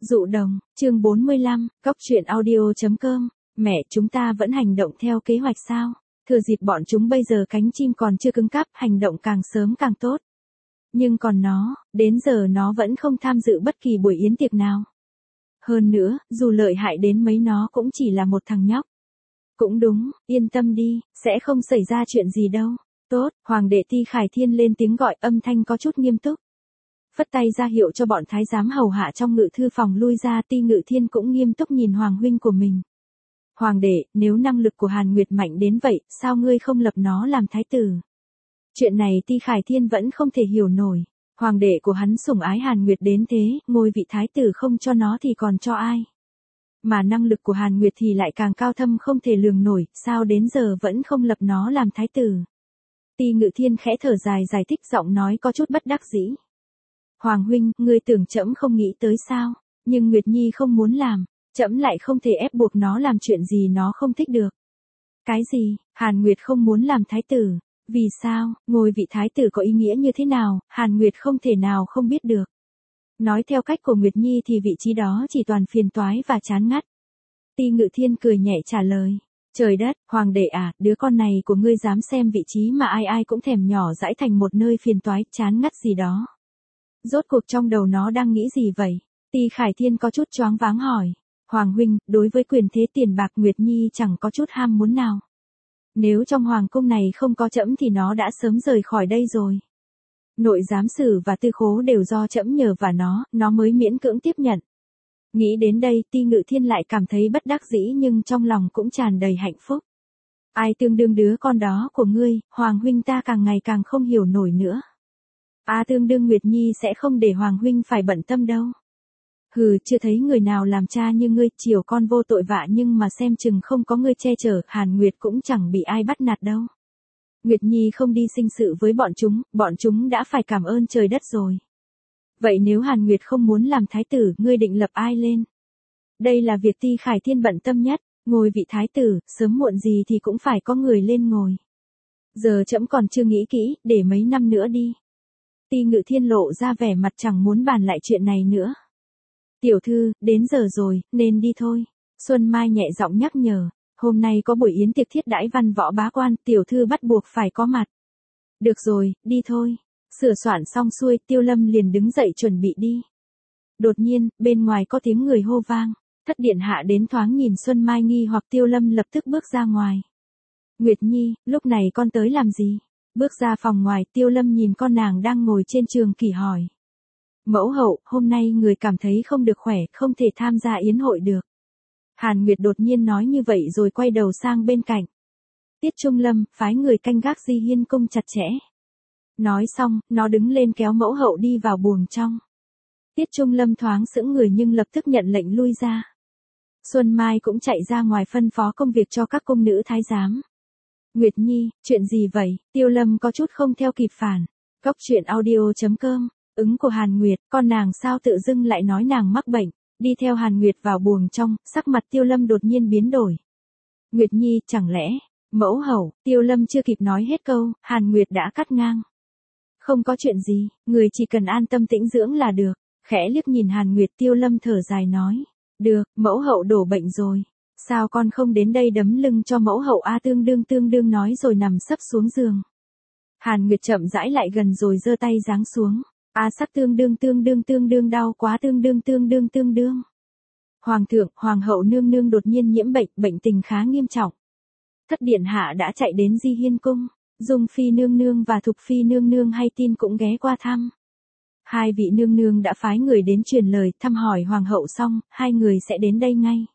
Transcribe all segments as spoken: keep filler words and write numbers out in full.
Dụ đồng, chương bốn mươi lăm, góc truyện audio.com, mẹ chúng ta vẫn hành động theo kế hoạch sao? Thừa dịp bọn chúng bây giờ cánh chim còn chưa cứng cáp, hành động càng sớm càng tốt. Nhưng còn nó, đến giờ nó vẫn không tham dự bất kỳ buổi yến tiệc nào. Hơn nữa, dù lợi hại đến mấy nó cũng chỉ là một thằng nhóc. Cũng đúng, yên tâm đi, sẽ không xảy ra chuyện gì đâu. Tốt, Hoàng đệ Ti Khải Thiên lên tiếng gọi, âm thanh có chút nghiêm túc. Phất tay ra hiệu cho bọn thái giám hầu hạ trong ngự thư phòng lui ra. Ti Ngự Thiên cũng nghiêm túc nhìn Hoàng huynh của mình. Hoàng đệ, nếu năng lực của Hàn Nguyệt mạnh đến vậy, sao ngươi không lập nó làm thái tử? Chuyện này Ti Khải Thiên vẫn không thể hiểu nổi. Hoàng đệ của hắn sủng ái Hàn Nguyệt đến thế, ngôi vị thái tử không cho nó thì còn cho ai? Mà năng lực của Hàn Nguyệt thì lại càng cao thâm không thể lường nổi, sao đến giờ vẫn không lập nó làm thái tử? Ti Ngự Thiên khẽ thở dài giải thích, giọng nói có chút bất đắc dĩ. Hoàng huynh, ngươi tưởng trẫm không nghĩ tới sao? Nhưng Nguyệt Nhi không muốn làm, trẫm lại không thể ép buộc nó làm chuyện gì nó không thích được. Cái gì? Hàn Nguyệt không muốn làm thái tử? Vì sao? Ngôi vị thái tử có ý nghĩa như thế nào, Hàn Nguyệt không thể nào không biết được. Nói theo cách của Nguyệt Nhi thì vị trí đó chỉ toàn phiền toái và chán ngắt. Ti Ngự Thiên cười nhẹ trả lời. Trời đất, Hoàng đệ à, đứa con này của ngươi dám xem vị trí mà ai ai cũng thèm nhỏ dãi thành một nơi phiền toái, chán ngắt gì đó. Rốt cuộc trong đầu nó đang nghĩ gì vậy? Ti Khải Thiên có chút choáng váng hỏi. Hoàng huynh, đối với quyền thế tiền bạc Nguyệt Nhi chẳng có chút ham muốn nào. Nếu trong hoàng cung này không có trẫm thì nó đã sớm rời khỏi đây rồi. Nội giám sử và tư khố đều do trẫm nhờ và nó, nó mới miễn cưỡng tiếp nhận. Nghĩ đến đây, Ti Ngự Thiên lại cảm thấy bất đắc dĩ nhưng trong lòng cũng tràn đầy hạnh phúc. Ai tương đương đứa con đó của ngươi, Hoàng huynh ta càng ngày càng không hiểu nổi nữa. À tương đương Nguyệt Nhi sẽ không để Hoàng huynh phải bận tâm đâu. Hừ, chưa thấy người nào làm cha như ngươi, chiều con vô tội vạ nhưng mà xem chừng không có ngươi che chở, Hàn Nguyệt cũng chẳng bị ai bắt nạt đâu. Nguyệt Nhi không đi sinh sự với bọn chúng, bọn chúng đã phải cảm ơn trời đất rồi. Vậy nếu Hàn Nguyệt không muốn làm thái tử, ngươi định lập ai lên? Đây là việc Ti Khải Thiên bận tâm nhất, ngôi vị thái tử, sớm muộn gì thì cũng phải có người lên ngồi. Giờ trẫm còn chưa nghĩ kỹ, để mấy năm nữa đi. Ti Ngự Thiên lộ ra vẻ mặt chẳng muốn bàn lại chuyện này nữa. Tiểu thư, đến giờ rồi, nên đi thôi. Xuân Mai nhẹ giọng nhắc nhở, hôm nay có buổi yến tiệc thiết đãi văn võ bá quan, tiểu thư bắt buộc phải có mặt. Được rồi, đi thôi. Sửa soạn xong xuôi, Tiêu Lâm liền đứng dậy chuẩn bị đi. Đột nhiên, bên ngoài có tiếng người hô vang, thất điện hạ đến. Thoáng nhìn Xuân Mai nghi hoặc, Tiêu Lâm lập tức bước ra ngoài. Nguyệt Nhi, lúc này con tới làm gì? Bước ra phòng ngoài, Tiêu Lâm nhìn con nàng đang ngồi trên trường kỷ hỏi. Mẫu hậu, hôm nay người cảm thấy không được khỏe, không thể tham gia yến hội được. Hàn Nguyệt đột nhiên nói như vậy rồi quay đầu sang bên cạnh. Tiết Trung Lâm, phái người canh gác Di Hiên cung chặt chẽ. Nói xong, nó đứng lên kéo mẫu hậu đi vào buồng trong. Tiết Trung Lâm thoáng sững người nhưng lập tức nhận lệnh lui ra. Xuân Mai cũng chạy ra ngoài phân phó công việc cho các cung nữ thái giám. Nguyệt Nhi, chuyện gì vậy? Tiêu Lâm có chút không theo kịp phản. Góc truyện audio.com, ứng của Hàn Nguyệt, con nàng sao tự dưng lại nói nàng mắc bệnh, đi theo Hàn Nguyệt vào buồng trong, sắc mặt Tiêu Lâm đột nhiên biến đổi. Nguyệt Nhi, chẳng lẽ, mẫu hậu, Tiêu Lâm chưa kịp nói hết câu, Hàn Nguyệt đã cắt ngang. Không có chuyện gì, người chỉ cần an tâm tĩnh dưỡng là được. Khẽ liếc nhìn Hàn Nguyệt, Tiêu Lâm thở dài nói. Được, mẫu hậu đổ bệnh rồi. Sao con không đến đây đấm lưng cho mẫu hậu? A tương đương tương đương nói rồi nằm sấp xuống giường. Hàn Nguyệt chậm rãi lại gần rồi giơ tay giáng xuống. A sắc tương đương tương đương tương đương đau quá, tương đương tương đương tương đương. Hoàng thượng, hoàng hậu nương nương đột nhiên nhiễm bệnh, bệnh tình khá nghiêm trọng. Thất điện hạ đã chạy đến Di Hiên cung. Dung Phi nương nương và Thục Phi nương nương hay tin cũng ghé qua thăm. Hai vị nương nương đã phái người đến truyền lời thăm hỏi hoàng hậu xong, hai người sẽ đến đây ngay.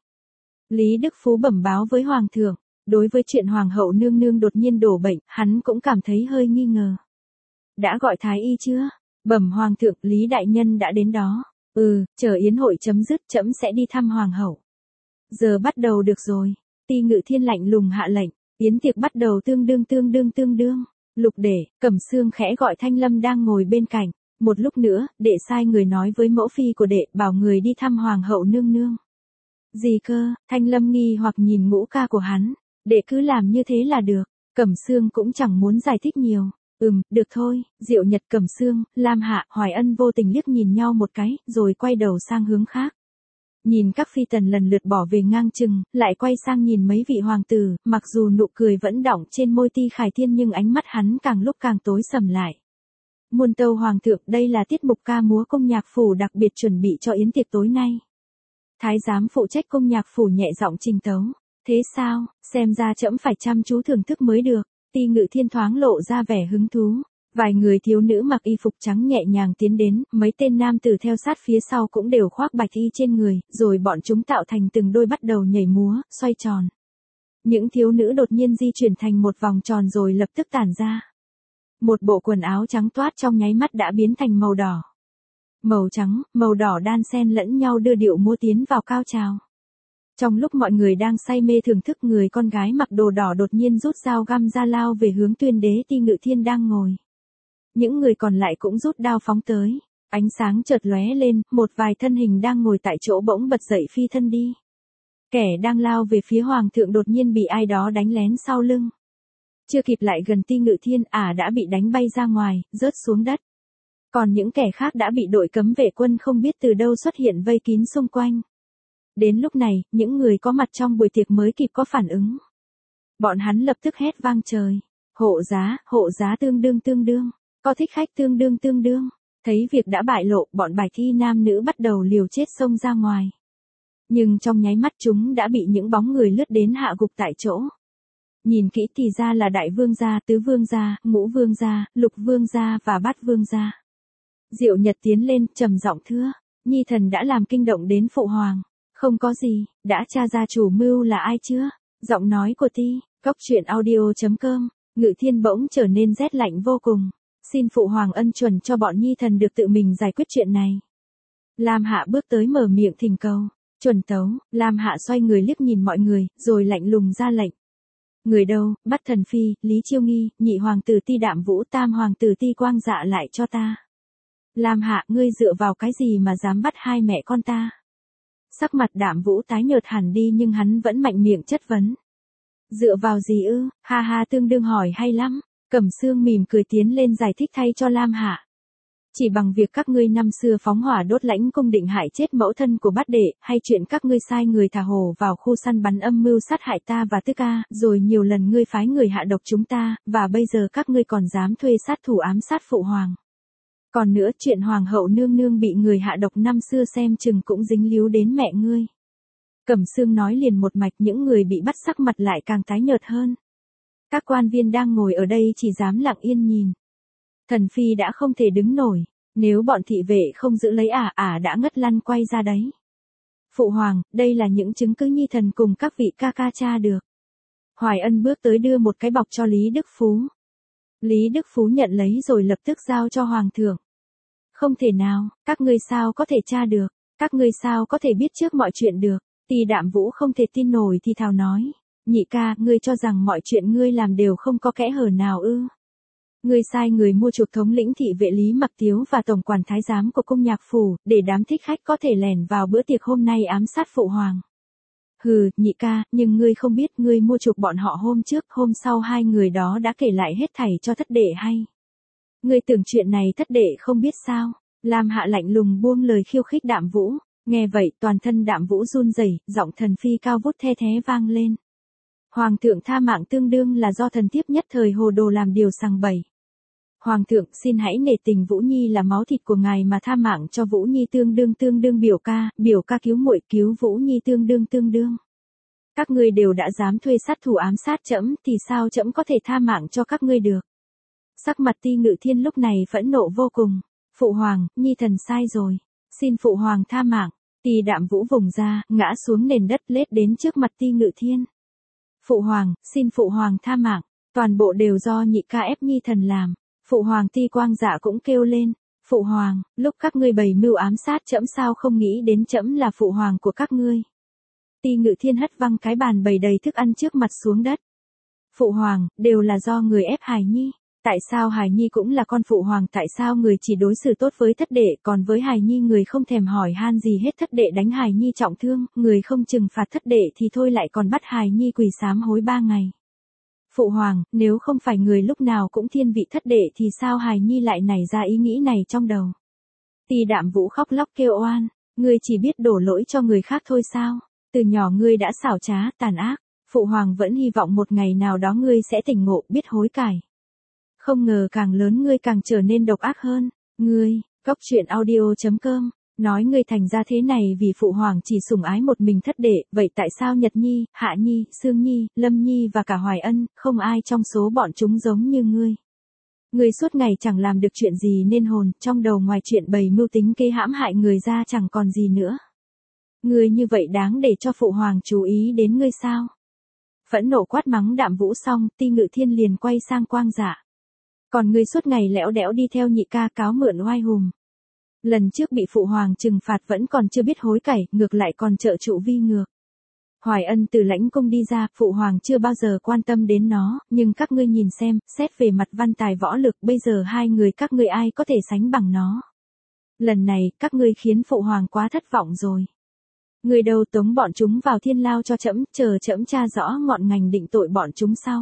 Lý Đức Phú bẩm báo với hoàng thượng, đối với chuyện hoàng hậu nương nương đột nhiên đổ bệnh, hắn cũng cảm thấy hơi nghi ngờ. Đã gọi thái y chưa? Bẩm hoàng thượng, Lý đại nhân đã đến đó. Ừ, chờ yến hội chấm dứt trẫm sẽ đi thăm hoàng hậu. Giờ bắt đầu được rồi. Ti Ngự Thiên lạnh lùng hạ lệnh, yến tiệc bắt đầu tương đương tương đương tương đương. Lục Đệ, Cẩm Xương khẽ gọi Thanh Lâm đang ngồi bên cạnh. Một lúc nữa, đệ sai người nói với mẫu phi của đệ, bảo người đi thăm hoàng hậu nương nương. Gì cơ? Thanh Lâm nghi hoặc nhìn ngũ ca của hắn. Đệ cứ làm như thế là được. Cẩm Xương cũng chẳng muốn giải thích nhiều. Ừm, được thôi. Diệu Nhật, Cẩm Xương, Lam Hạ, Hoài Ân vô tình liếc nhìn nhau một cái, rồi quay đầu sang hướng khác. Nhìn các phi tần lần lượt bỏ về ngang chừng, lại quay sang nhìn mấy vị hoàng tử, mặc dù nụ cười vẫn đọng trên môi Ti Khải Thiên nhưng ánh mắt hắn càng lúc càng tối sầm lại. Muôn tâu hoàng thượng, đây là tiết mục ca múa cung nhạc phủ đặc biệt chuẩn bị cho yến tiệc tối nay. Thái giám phụ trách cung nhạc phủ nhẹ giọng trình tấu. Thế sao, xem ra trẫm phải chăm chú thưởng thức mới được. Ti Ngự Thiên thoáng lộ ra vẻ hứng thú. Vài người thiếu nữ mặc y phục trắng nhẹ nhàng tiến đến, mấy tên nam tử theo sát phía sau cũng đều khoác bạch y trên người, rồi bọn chúng tạo thành từng đôi bắt đầu nhảy múa, xoay tròn. Những thiếu nữ đột nhiên di chuyển thành một vòng tròn rồi lập tức tản ra. Một bộ quần áo trắng toát trong nháy mắt đã biến thành màu đỏ. Màu trắng, màu đỏ đan xen lẫn nhau đưa điệu múa tiến vào cao trào. Trong lúc mọi người đang say mê thưởng thức, người con gái mặc đồ đỏ đột nhiên rút dao găm ra lao về hướng Tuyên Đế Ti Ngự Thiên đang ngồi. Những người còn lại cũng rút đao phóng tới. Ánh sáng chợt lóe lên, một vài thân hình đang ngồi tại chỗ bỗng bật dậy phi thân đi. Kẻ đang lao về phía hoàng thượng đột nhiên bị ai đó đánh lén sau lưng. Chưa kịp lại gần Ti Ngự Thiên, ả à đã bị đánh bay ra ngoài, rớt xuống đất. Còn những kẻ khác đã bị đội cấm vệ quân không biết từ đâu xuất hiện vây kín xung quanh. Đến lúc này, những người có mặt trong buổi tiệc mới kịp có phản ứng. Bọn hắn lập tức hét vang trời. Hộ giá, hộ giá tương đương tương đương. Có thích khách tương đương tương đương. Thấy việc đã bại lộ, bọn bài thi nam nữ bắt đầu liều chết xông ra ngoài. Nhưng trong nháy mắt chúng đã bị những bóng người lướt đến hạ gục tại chỗ. Nhìn kỹ thì ra là đại vương gia, tứ vương gia, ngũ vương gia, lục vương gia và bát vương gia. Diệu Nhật tiến lên, trầm giọng thưa, nhi thần đã làm kinh động đến phụ hoàng. Không có gì, đã tra ra chủ mưu là ai chưa? Giọng nói của Ti, Cốc Truyện Audio chấm com, Ngự Thiên bỗng trở nên rét lạnh vô cùng. Xin phụ hoàng ân chuẩn cho bọn nhi thần được tự mình giải quyết chuyện này. Lam Hạ bước tới mở miệng thỉnh cầu. Chuẩn tấu, Lam Hạ xoay người liếc nhìn mọi người, rồi lạnh lùng ra lệnh. Người đâu, bắt Thần Phi, Lý Chiêu Nghi, nhị hoàng tử Ti Đạm Vũ, tam hoàng tử Ti Quang Dạ lại cho ta. Lam Hạ, ngươi dựa vào cái gì mà dám bắt hai mẹ con ta? Sắc mặt Đạm Vũ tái nhợt hẳn đi nhưng hắn vẫn mạnh miệng chất vấn. Dựa vào gì ư? Ha ha, tương đương hỏi hay lắm. Cẩm Sương mỉm cười tiến lên giải thích thay cho Lam Hạ. Chỉ bằng việc các ngươi năm xưa phóng hỏa đốt lãnh cung định hại chết mẫu thân của bát đệ, hay chuyện các ngươi sai người thả hổ vào khu săn bắn âm mưu sát hại ta và Tư Ca, rồi nhiều lần ngươi phái người hạ độc chúng ta, và bây giờ các ngươi còn dám thuê sát thủ ám sát phụ hoàng. Còn nữa, chuyện hoàng hậu nương nương bị người hạ độc năm xưa xem chừng cũng dính líu đến mẹ ngươi. Cẩm Sương nói liền một mạch, những người bị bắt sắc mặt lại càng tái nhợt hơn. Các quan viên đang ngồi ở đây chỉ dám lặng yên nhìn. Thần Phi đã không thể đứng nổi, nếu bọn thị vệ không giữ lấy ả, ả đã ngất lăn quay ra đấy. Phụ hoàng, đây là những chứng cứ nhi thần cùng các vị ca ca cha được. Hoài Ân bước tới đưa một cái bọc cho Lý Đức Phú. Lý Đức Phú nhận lấy rồi lập tức giao cho hoàng thượng. Không thể nào, các ngươi sao có thể tra được, các ngươi sao có thể biết trước mọi chuyện được. Ti Đạm Vũ không thể tin nổi thì thào nói. Nhị ca, ngươi cho rằng mọi chuyện ngươi làm đều không có kẽ hở nào ư? Ngươi sai người mua chuộc thống lĩnh thị vệ Lý Mặc Tiếu và tổng quản thái giám của cung nhạc phủ, để đám thích khách có thể lẻn vào bữa tiệc hôm nay ám sát phụ hoàng. Hừ, nhị ca, nhưng ngươi không biết ngươi mua chuộc bọn họ hôm trước, hôm sau hai người đó đã kể lại hết thảy cho thất đệ hay. Ngươi tưởng chuyện này thất đệ không biết sao? Lam Hạ lạnh lùng buông lời khiêu khích Đạm Vũ. Nghe vậy, toàn thân Đạm Vũ run rẩy, giọng Thần Phi cao vút the thé vang lên. Hoàng thượng tha mạng tương đương là do thần thiếp nhất thời hồ đồ làm điều sằng bậy. Hoàng thượng, xin hãy nể tình Vũ Nhi là máu thịt của ngài mà tha mạng cho Vũ Nhi tương đương tương đương biểu ca, biểu ca cứu muội cứu Vũ Nhi tương đương tương đương. Các ngươi đều đã dám thuê sát thủ ám sát trẫm, thì sao trẫm có thể tha mạng cho các ngươi được? Sắc mặt Ti Ngự Thiên lúc này phẫn nộ vô cùng. Phụ hoàng, Nhi thần sai rồi. Xin phụ hoàng tha mạng. Ti Đạm Vũ vùng ra, ngã xuống nền đất lết đến trước mặt Ti Ngự Thiên. Phụ hoàng, xin phụ hoàng tha mạng. Toàn bộ đều do nhị ca ép Nhi thần làm. Phụ hoàng Ti Quang Dạ cũng kêu lên. Phụ hoàng, lúc các ngươi bày mưu ám sát trẫm sao không nghĩ đến trẫm là phụ hoàng của các ngươi. Ti Ngự Thiên hất văng cái bàn bày đầy thức ăn trước mặt xuống đất. Phụ hoàng, đều là do người ép Hải Nhi. Tại sao Hải Nhi cũng là con phụ hoàng, tại sao người chỉ đối xử tốt với thất đệ, còn với Hải Nhi người không thèm hỏi han gì hết, thất đệ đánh Hải Nhi trọng thương, người không trừng phạt thất đệ thì thôi lại còn bắt Hải Nhi quỳ sám hối ba ngày. Phụ hoàng, nếu không phải người lúc nào cũng thiên vị thất đệ thì sao Hải Nhi lại nảy ra ý nghĩ này trong đầu. Ti Đạm Vũ khóc lóc kêu oan, Ngươi chỉ biết đổ lỗi cho người khác thôi sao? Từ nhỏ ngươi đã xảo trá, tàn ác. Phụ hoàng vẫn hy vọng một ngày nào đó ngươi sẽ tỉnh ngộ, biết hối cải. Không ngờ càng lớn ngươi càng trở nên độc ác hơn. Ngươi, Cóc truyện audio chấm com, nói ngươi thành ra thế này vì phụ hoàng chỉ sủng ái một mình thất đệ, vậy tại sao Nhật Nhi, Hạ Nhi, Sương Nhi, Lâm Nhi và cả Hoài Ân, không ai trong số bọn chúng giống như ngươi? Ngươi suốt ngày chẳng làm được chuyện gì nên hồn, trong đầu ngoài chuyện bày mưu tính kế hãm hại người ra chẳng còn gì nữa. Ngươi như vậy đáng để cho phụ hoàng chú ý đến ngươi sao? Phẫn nộ quát mắng Đạm Vũ xong, Ti Ngự Thiên liền quay sang Quang Dạ. Còn ngươi suốt ngày lẽo đẽo đi theo nhị ca cáo mượn oai hùm. Lần trước bị phụ hoàng trừng phạt vẫn còn chưa biết hối cải, ngược lại còn trợ trụ vi ngược. Hoài Ân từ lãnh cung đi ra, phụ hoàng chưa bao giờ quan tâm đến nó, nhưng các ngươi nhìn xem, xét về mặt văn tài võ lực bây giờ hai người các ngươi ai có thể sánh bằng nó. Lần này, các ngươi khiến phụ hoàng quá thất vọng rồi. Người đâu tống bọn chúng vào thiên lao cho trẫm, chờ trẫm tra rõ ngọn ngành định tội bọn chúng sau.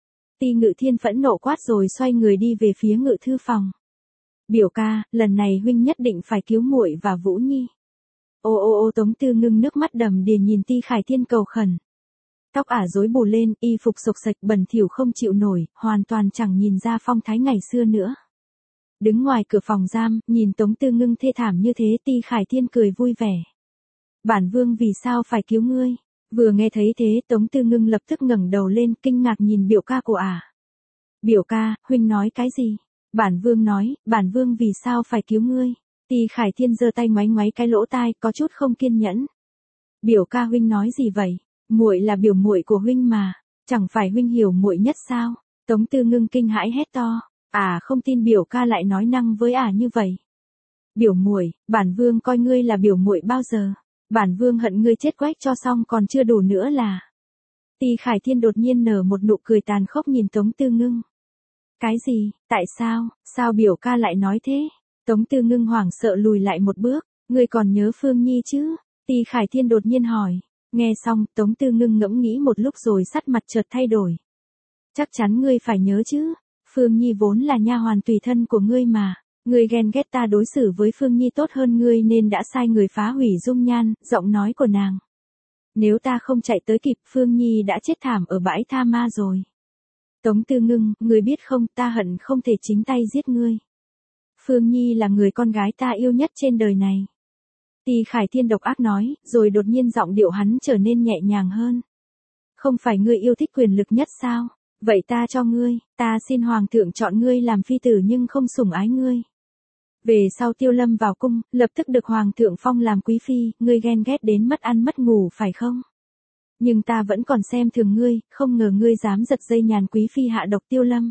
Ti Ngự Thiên phẫn nộ quát rồi xoay người đi về phía ngự thư phòng. Biểu ca, lần này huynh nhất định phải cứu muội và Vũ Nhi. Ô ô ô Tống Tư Ngưng nước mắt đầm đìa nhìn Ti Khải Thiên cầu khẩn. Tóc ả rối bù lên, y phục sộc sạch bẩn thỉu không chịu nổi, hoàn toàn chẳng nhìn ra phong thái ngày xưa nữa. Đứng ngoài cửa phòng giam, nhìn Tống Tư Ngưng thê thảm như thế, Ti Khải Thiên cười vui vẻ. Bản vương vì sao phải cứu ngươi? Vừa nghe thấy thế, Tống Tư Ngưng lập tức ngẩng đầu lên, kinh ngạc nhìn biểu ca của ả. Biểu ca, huynh nói cái gì? Bản vương nói, bản vương vì sao phải cứu ngươi? Ti Khải Thiên giơ tay ngoáy ngoáy cái lỗ tai, có chút không kiên nhẫn. Biểu ca huynh nói gì vậy? Muội là biểu muội của huynh mà, chẳng phải huynh hiểu muội nhất sao? Tống Tư Ngưng kinh hãi hét to, à không tin biểu ca lại nói năng với ả như vậy. Biểu muội, bản vương coi ngươi là biểu muội bao giờ? Bản vương hận ngươi chết quách cho xong còn chưa đủ nữa là. Ti Khải Thiên đột nhiên nở một nụ cười tàn khốc nhìn Tống Tư Ngưng. Cái gì, tại sao, sao biểu ca lại nói thế? Tống Tư Ngưng hoảng sợ lùi lại một bước, ngươi còn nhớ Phương Nhi chứ? Ti Khải Thiên đột nhiên hỏi. Nghe xong, Tống Tư Ngưng ngẫm nghĩ một lúc rồi sắc mặt chợt thay đổi. Chắc chắn ngươi phải nhớ chứ, Phương Nhi vốn là nha hoàn tùy thân của ngươi mà. Ngươi ghen ghét ta đối xử với Phương Nhi tốt hơn ngươi nên đã sai người phá hủy dung nhan, giọng nói của nàng. Nếu ta không chạy tới kịp, Phương Nhi đã chết thảm ở bãi tha ma rồi. Tống Tư Ngưng, ngươi biết không, ta hận không thể chính tay giết ngươi. Phương Nhi là người con gái ta yêu nhất trên đời này. Ti Khải Thiên độc ác nói, rồi đột nhiên giọng điệu hắn trở nên nhẹ nhàng hơn. Không phải ngươi yêu thích quyền lực nhất sao? Vậy ta cho ngươi, ta xin hoàng thượng chọn ngươi làm phi tử nhưng không sủng ái ngươi. Về sau Tiêu Lâm vào cung, lập tức được hoàng thượng phong làm quý phi, ngươi ghen ghét đến mất ăn mất ngủ phải không? Nhưng ta vẫn còn xem thường ngươi, không ngờ ngươi dám giật dây nhàn quý phi hạ độc Tiêu Lâm.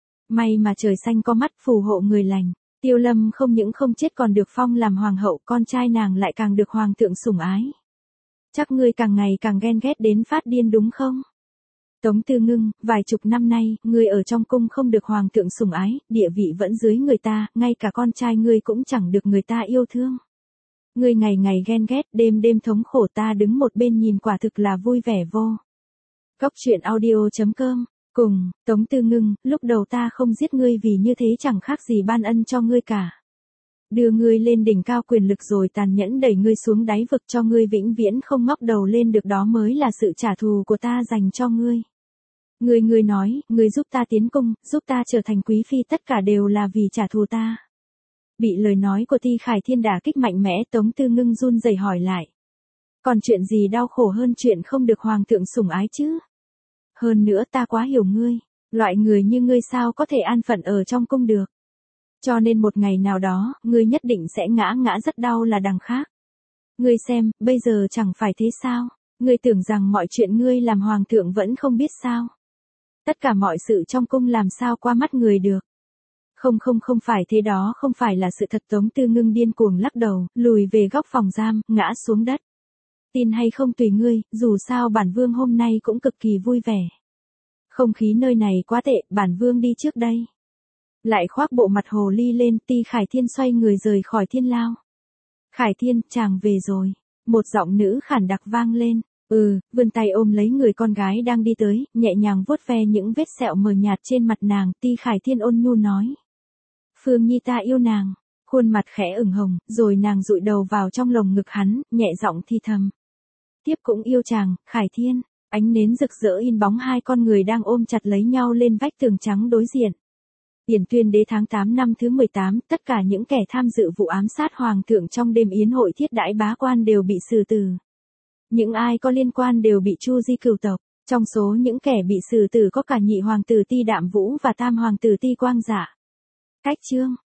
May mà trời xanh có mắt phù hộ người lành, Tiêu Lâm không những không chết còn được phong làm hoàng hậu, con trai nàng lại càng được hoàng thượng sủng ái. Chắc ngươi càng ngày càng ghen ghét đến phát điên đúng không? Tống Tư Ngưng, vài chục năm nay, ngươi ở trong cung không được hoàng thượng sủng ái, địa vị vẫn dưới người ta, ngay cả con trai ngươi cũng chẳng được người ta yêu thương. Ngươi ngày ngày ghen ghét, đêm đêm thống khổ, ta đứng một bên nhìn quả thực là vui vẻ vô. Cóc truyện audio chấm com, cùng, Tống Tư Ngưng, lúc đầu ta không giết ngươi vì như thế chẳng khác gì ban ân cho ngươi cả. Đưa ngươi lên đỉnh cao quyền lực rồi tàn nhẫn đẩy ngươi xuống đáy vực cho ngươi vĩnh viễn không ngóc đầu lên được, đó mới là sự trả thù của ta dành cho ngươi. Ngươi ngươi nói, ngươi giúp ta tiến cung, giúp ta trở thành quý phi, tất cả đều là vì trả thù ta. Bị lời nói của Ti Khải Thiên đả kích mạnh mẽ, Tống Tư Ngưng run rẩy hỏi lại. Còn chuyện gì đau khổ hơn chuyện không được hoàng thượng sủng ái chứ? Hơn nữa ta quá hiểu ngươi, loại người như ngươi sao có thể an phận ở trong cung được. Cho nên một ngày nào đó, ngươi nhất định sẽ ngã ngã rất đau là đằng khác. Ngươi xem, bây giờ chẳng phải thế sao? Ngươi tưởng rằng mọi chuyện ngươi làm hoàng thượng vẫn không biết sao? Tất cả mọi sự trong cung làm sao qua mắt người được? Không không không phải thế, đó không phải là sự thật. Tống Tư Ngưng điên cuồng lắc đầu, lùi về góc phòng giam, ngã xuống đất. Tin hay không tùy ngươi, dù sao bản vương hôm nay cũng cực kỳ vui vẻ. Không khí nơi này quá tệ, bản vương đi trước đây. Lại khoác bộ mặt hồ ly lên, Ti Khải Thiên xoay người rời khỏi thiên lao. Khải Thiên, chàng về rồi. Một giọng nữ khản đặc vang lên. Ừ, vươn tay ôm lấy người con gái đang đi tới, nhẹ nhàng vuốt ve những vết sẹo mờ nhạt trên mặt nàng, Ti Khải Thiên ôn nhu nói. Phương Nhi ta yêu nàng. Khuôn mặt khẽ ửng hồng, rồi nàng dụi đầu vào trong lồng ngực hắn, nhẹ giọng thì thầm. Tiếp cũng yêu chàng, Khải Thiên. Ánh nến rực rỡ in bóng hai con người đang ôm chặt lấy nhau lên vách tường trắng đối diện. Điển Tuyên Đế tháng tám năm thứ mười tám, tất cả những kẻ tham dự vụ ám sát hoàng thượng trong đêm yến hội thiết đãi bá quan đều bị xử tử. Những ai có liên quan đều bị tru di cửu tộc. Trong số những kẻ bị xử tử có cả nhị hoàng tử Ti Đạm Vũ và tam hoàng tử Ti Quang Dạ. Cách chương